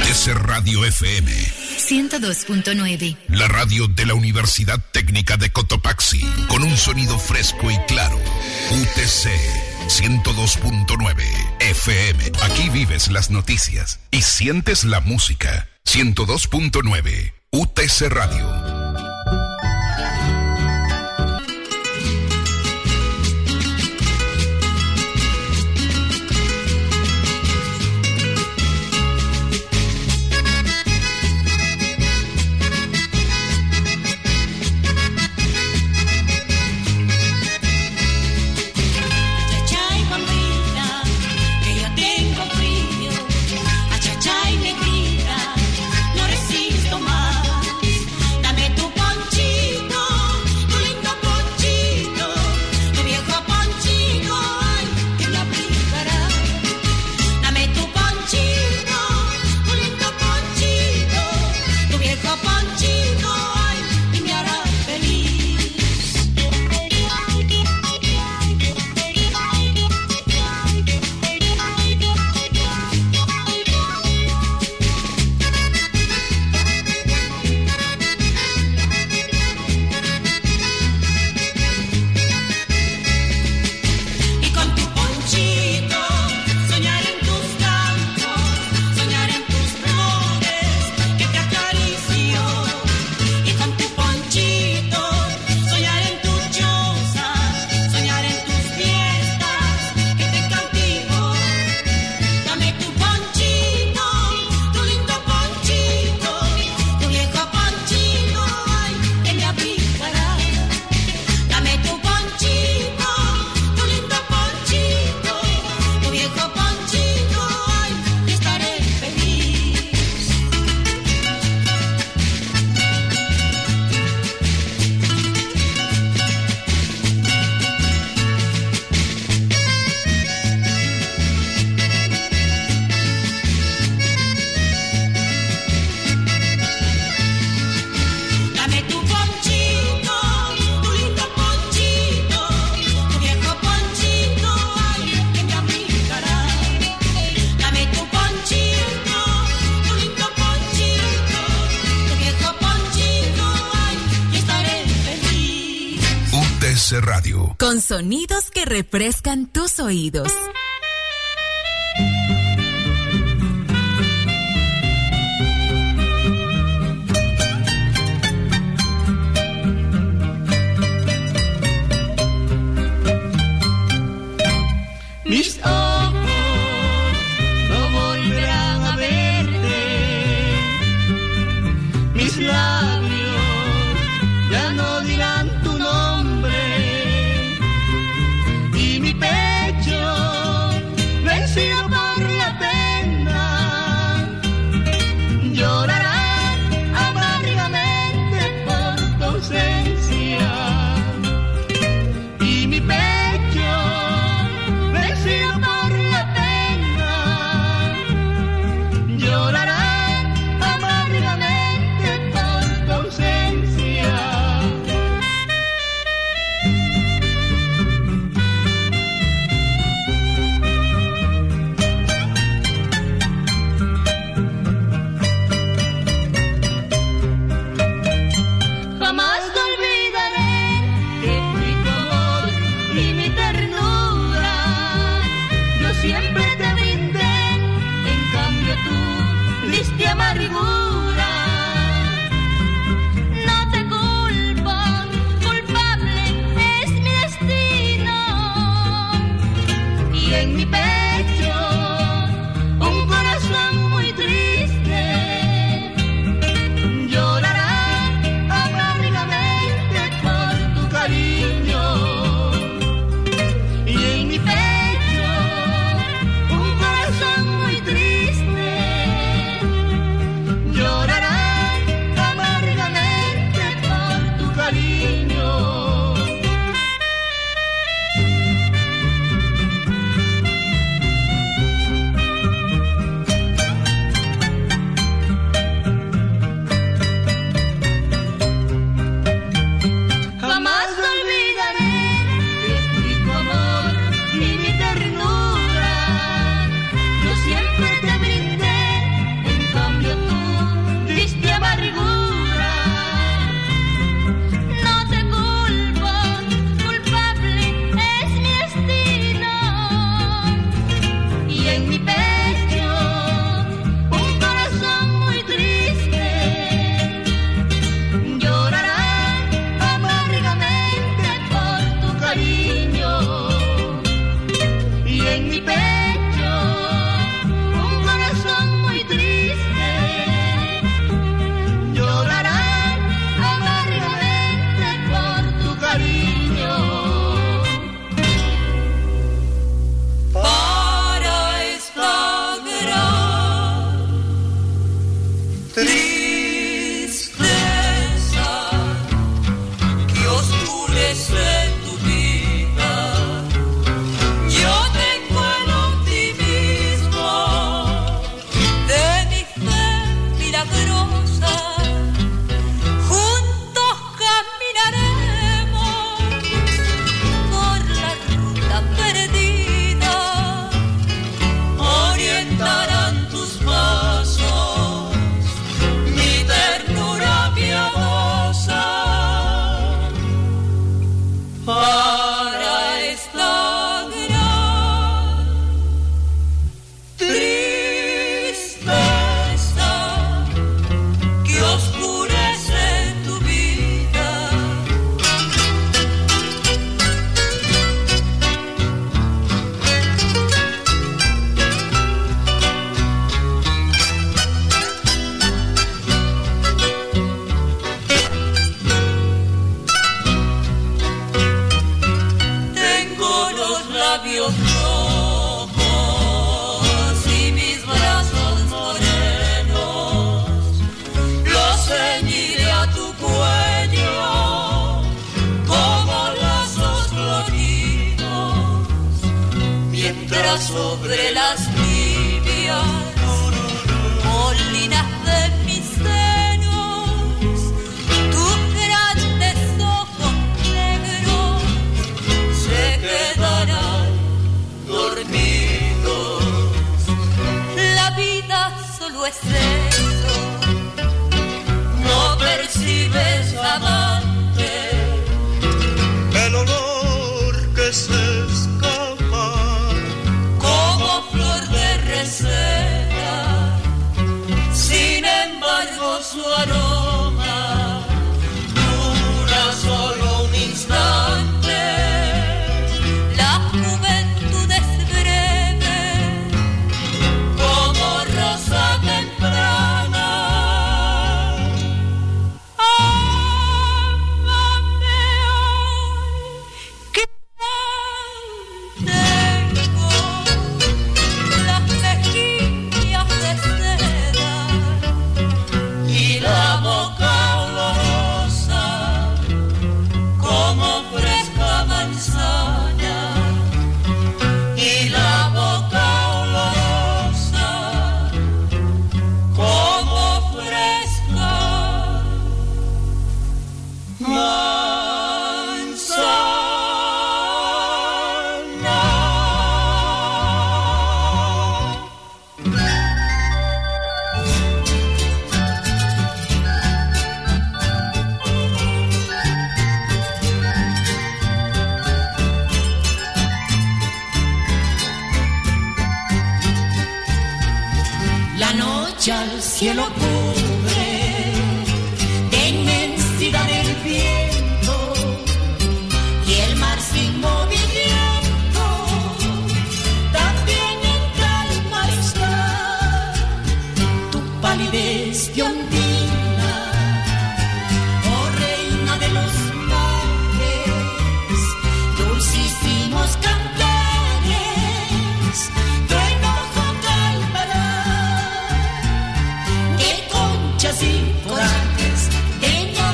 UTC Radio FM 102.9. La radio de la Universidad Técnica de Cotopaxi, con un sonido fresco y claro. UTC 102.9 FM. Aquí vives las noticias y sientes la música. 102.9 UTC Radio. Radio. Con sonidos que refrescan tus oídos. Mis ojos no volverán a verte, mis labios ya no dirán tu nombre, y mi pecho milagrosa. Juntos caminaremos por la ruta perdida. Orientarán tus pasos mi ternura piadosa. Para esta gran tristeza que oscurece tu vida. Tengo los labios rojos y mis brazos morenos. Los ceñiré a tu cuello como lazos floridos, mientras sobre las tibias colinas de mis senos tus grandes ojos negros se quedarán dormidos. La vida solo es eso, no percibes, amante, El olor que se escapa como flor de reseda. Sin embargo su aroma dura solo un instante. La juventud es breve como rosa temprana. Ámame hoy que tengo las mejillas de seda y la boca olorosa como fresca manzana, y la boca olorosa como fresca manzana. La noche al cielo cubre de inmensidad el viento y el mar sin movimiento también en calma está. Tu palidez de ondina, oh reina de los mares, dulcísimos cantares, tu enojo calmará. De conchas y corales, de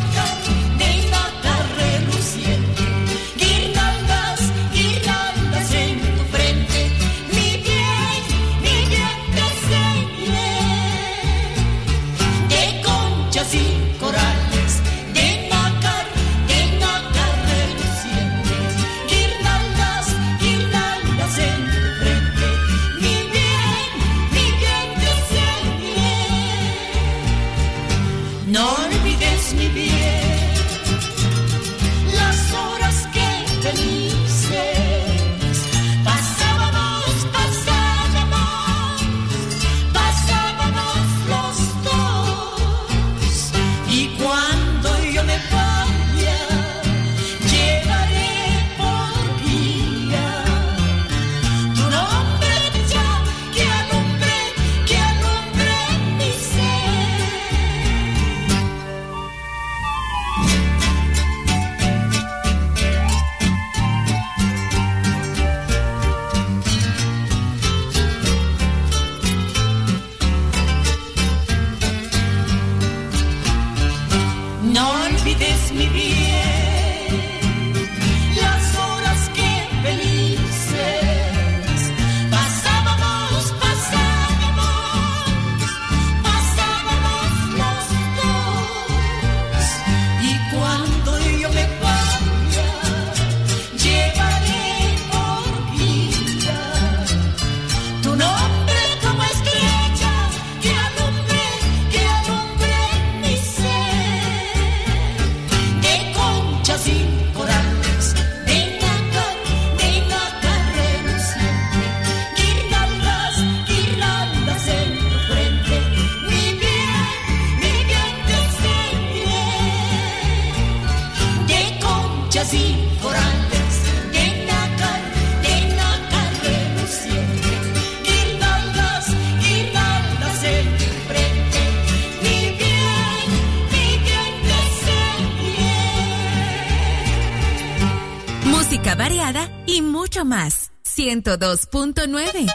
nácar reluciente, guirnaldas, guirnaldas en tu frente, mi bien te enseñé. De conchas y corales, de nácar reluciente, guirnaldas, guirnaldas en tu frente, mi bien te enseñé. No olvides mi bien las horas que felices pasábamos los dos. Y cuando yo me vaya, llevaré por guía tu nombre ya que alumbre mi ser. No olvides mi bien las horas que felices pasábamos mucho más. 102.9.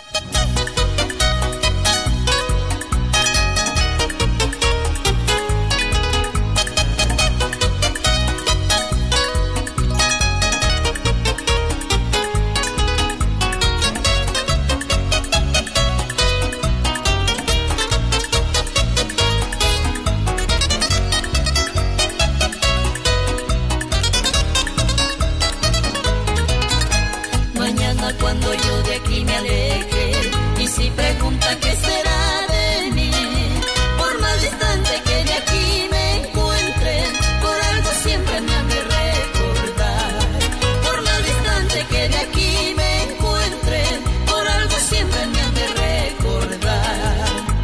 Cuando yo de aquí me aleje, y si pregunta qué será de mí, por más distante que de aquí me encuentre, por algo siempre me han de recordar. Por más distante que de aquí me encuentre, por algo siempre me han de recordar.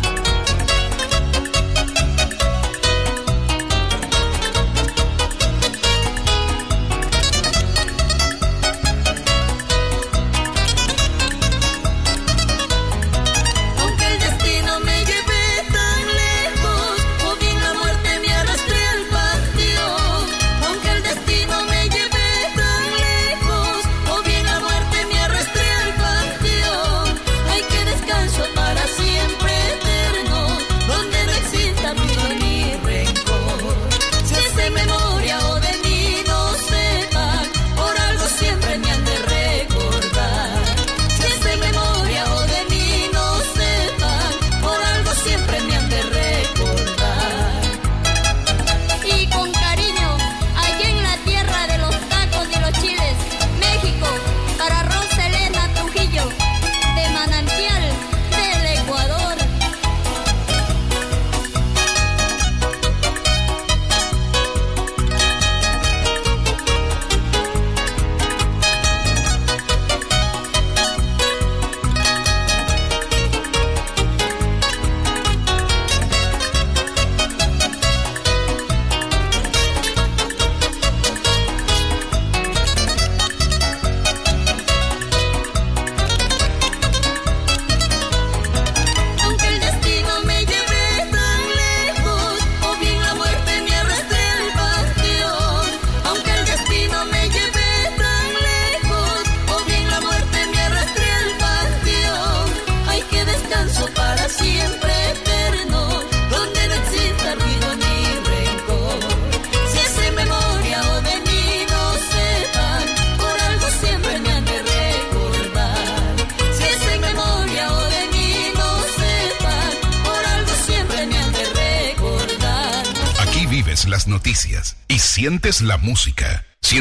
Las noticias y sientes la música.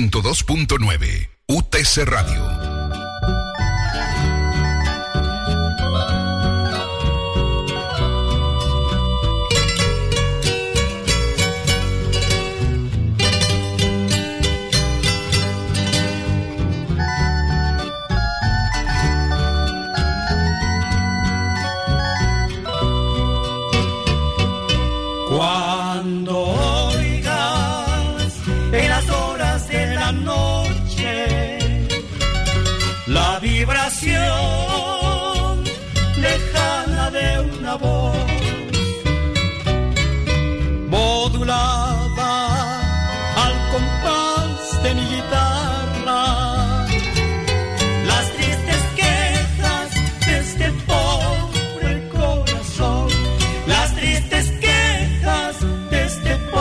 102.9 UTC Radio. Vibración lejana de una voz modulada al compás de mi guitarra, las tristes quejas de este pobre corazón, las tristes quejas de este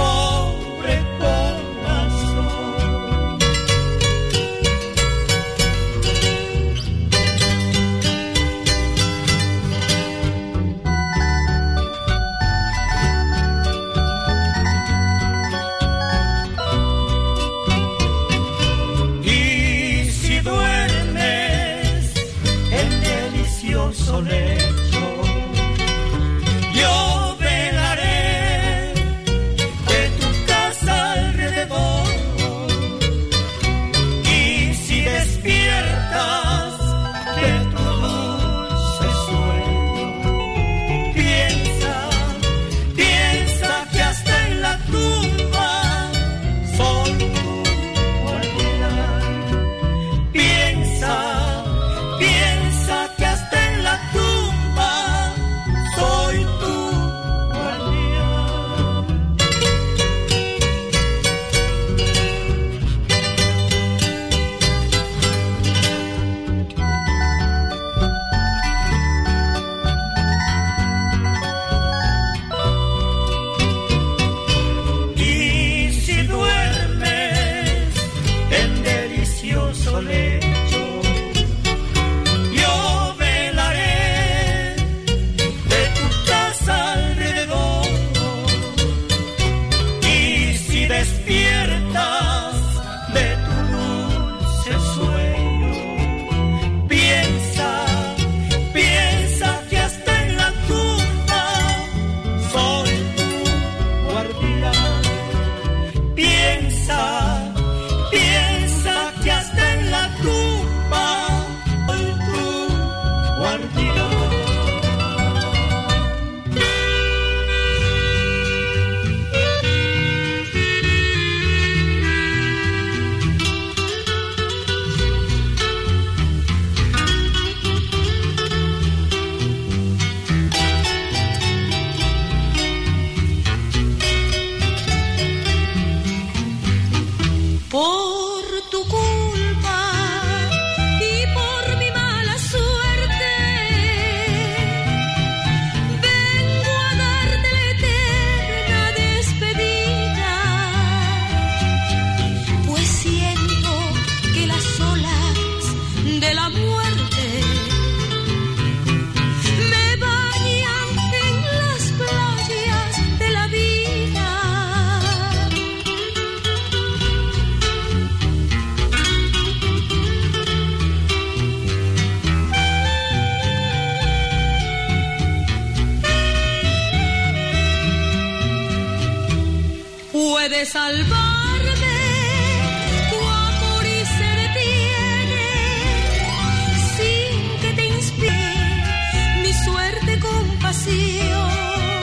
puede salvarme, tu amor y se detiene, sin que te inspire mi suerte compasión.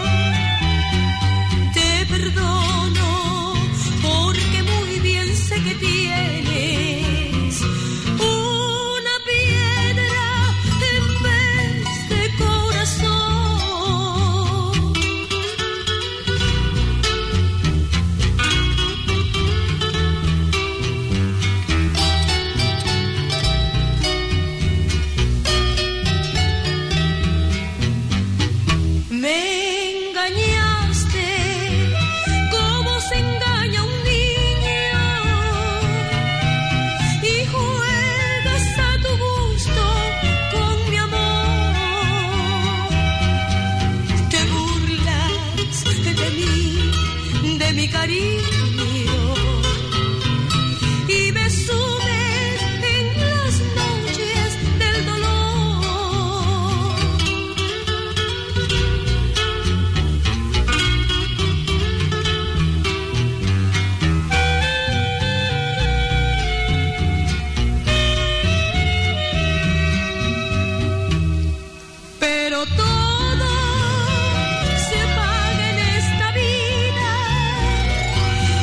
Te perdono porque muy bien sé que tienes una piedra en vez de corazón. Me engañaste como se engaña un niño y juegas a tu gusto con mi amor. Te burlas de mi cariño y me sumes en las noches del dolor. Pero todo se paga en esta vida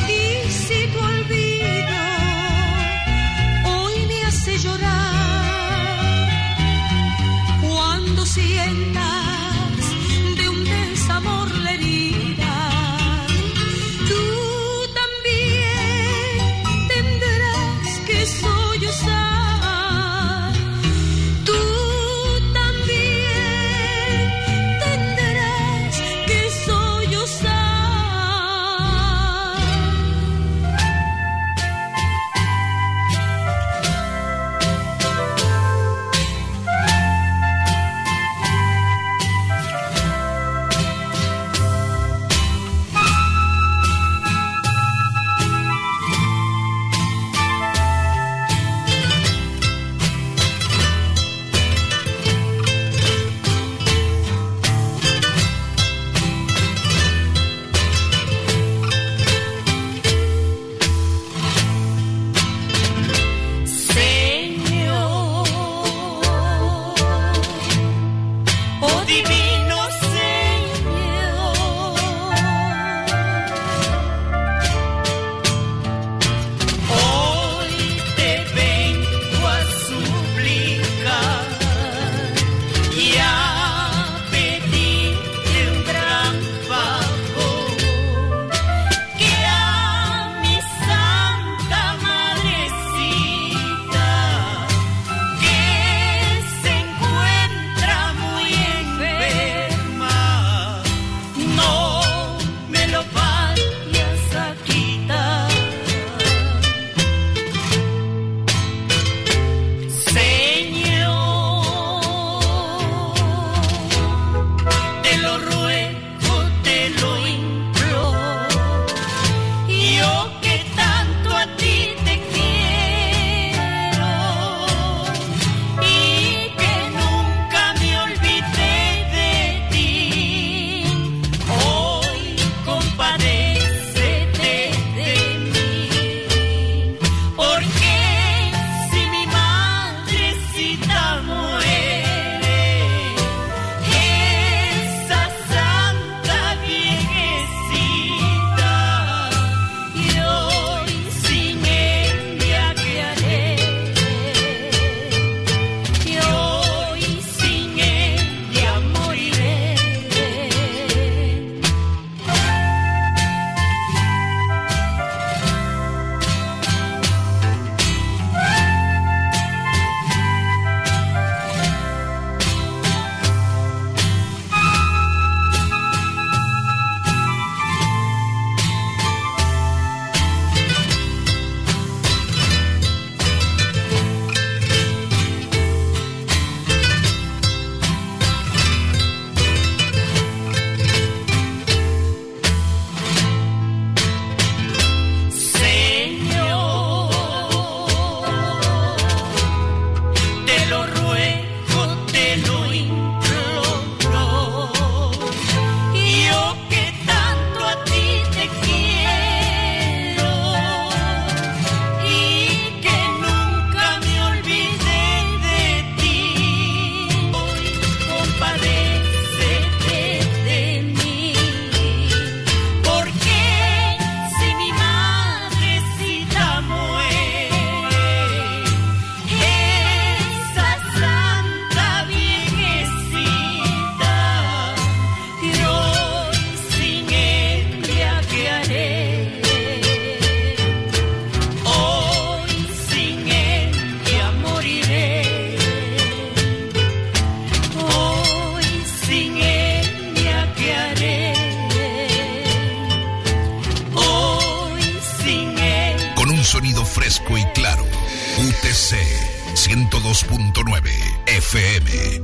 fresco y claro. UTC 102.9 FM.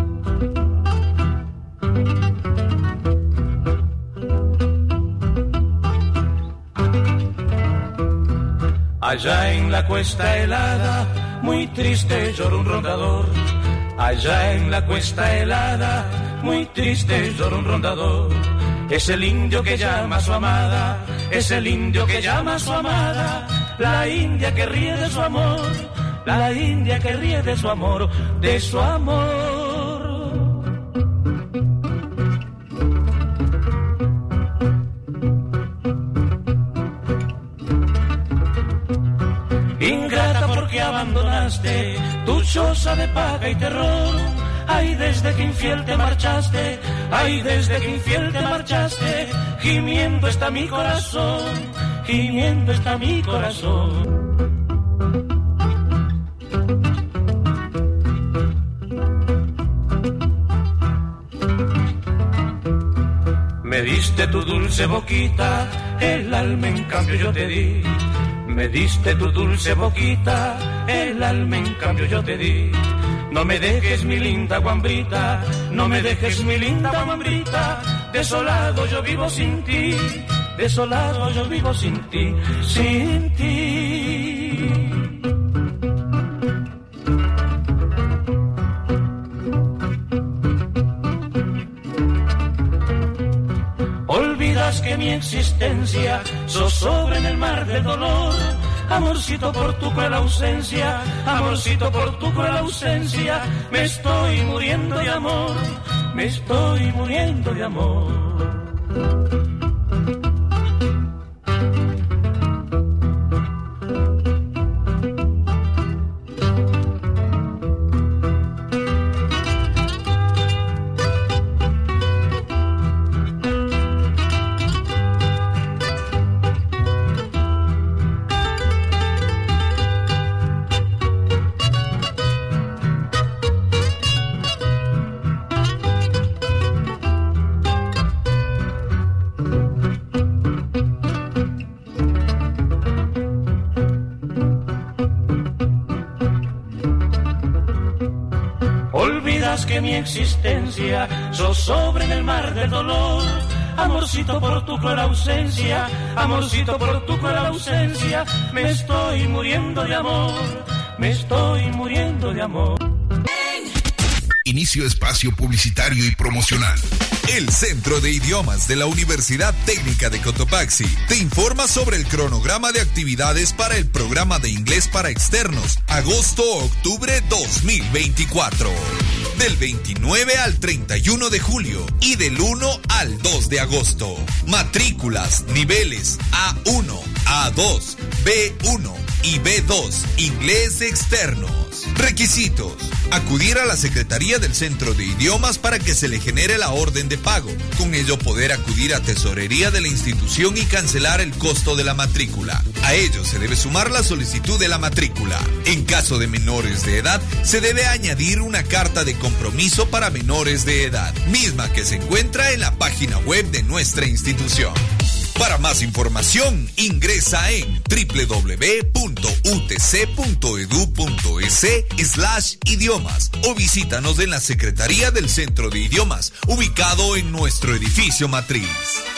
Allá en la cuesta helada, muy triste llora un rondador. Allá en la cuesta helada, muy triste llora un rondador. Es el indio que llama a su amada, es el indio que llama a su amada. La india que ríe de su amor, la india que ríe de su amor, de su amor. Ingrata porque abandonaste tu choza de paga y terror. Ay, desde que infiel te marchaste, ay, desde que infiel te marchaste, gimiendo está mi corazón, gimiendo está mi corazón. Me diste tu dulce boquita, el alma en cambio yo te di. Me diste tu dulce boquita, el alma en cambio yo te di. No me dejes mi linda guambrita, no me dejes mi linda guambrita. Desolado yo vivo sin ti, desolado yo vivo sin ti, sin ti. Olvidas que mi existencia zozobra en el mar del dolor. Amorcito por tu cruel ausencia, amorcito por tu cruel ausencia, me estoy muriendo de amor, me estoy muriendo de amor. Que mi existencia zozobra en el mar del dolor. Amorcito por tu cruel ausencia, amorcito por tu cruel ausencia, me estoy muriendo de amor, me estoy muriendo de amor. Inicio espacio publicitario y promocional. El Centro de Idiomas de la Universidad Técnica de Cotopaxi te informa sobre el cronograma de actividades para el programa de inglés para externos, agosto-octubre 2024. Del 29 al 31 de julio y del 1 al 2 de agosto. Matrículas, niveles A1, A2, B1 y B2, inglés externos. Requisitos: acudir a la Secretaría del Centro de Idiomas para que se le genere la orden de pago. Con ello poder acudir a tesorería de la institución y cancelar el costo de la matrícula. A ello se debe sumar la solicitud de la matrícula. En caso de menores de edad, se debe añadir una carta de compromiso para menores de edad, misma que se encuentra en la página web de nuestra institución. Para más información, ingresa en www.utc.edu.es/idiomas o visítanos en la Secretaría del Centro de Idiomas, ubicado en nuestro edificio matriz.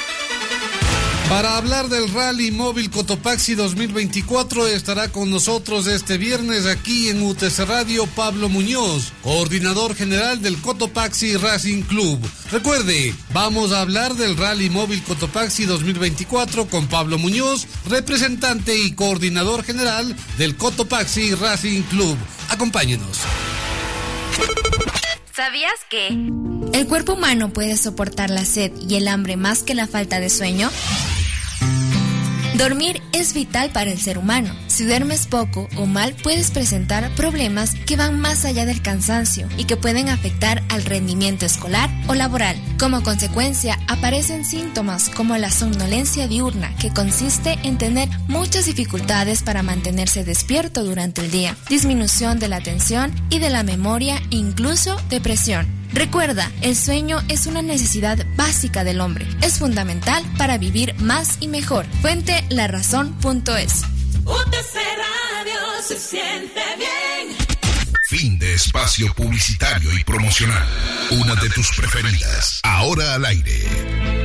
Para hablar del Rally Móvil Cotopaxi 2024 estará con nosotros este viernes aquí en UTC Radio Pablo Muñoz, coordinador general del Cotopaxi Racing Club. Recuerde, vamos a hablar del Rally Móvil Cotopaxi 2024 con Pablo Muñoz, representante y coordinador general del Cotopaxi Racing Club. Acompáñenos. ¿Sabías que el cuerpo humano puede soportar la sed y el hambre más que la falta de sueño? Dormir es vital para el ser humano. Si duermes poco o mal, puedes presentar problemas que van más allá del cansancio y que pueden afectar al rendimiento escolar o laboral. Como consecuencia, aparecen síntomas como la somnolencia diurna, que consiste en tener muchas dificultades para mantenerse despierto durante el día, disminución de la atención y de la memoria, incluso depresión. Recuerda, el sueño es una necesidad básica del hombre. Es fundamental para vivir más y mejor. Fuente larazón.es. UTC Radio se siente bien. Fin de espacio publicitario y promocional. Una de tus preferidas. Ahora al aire.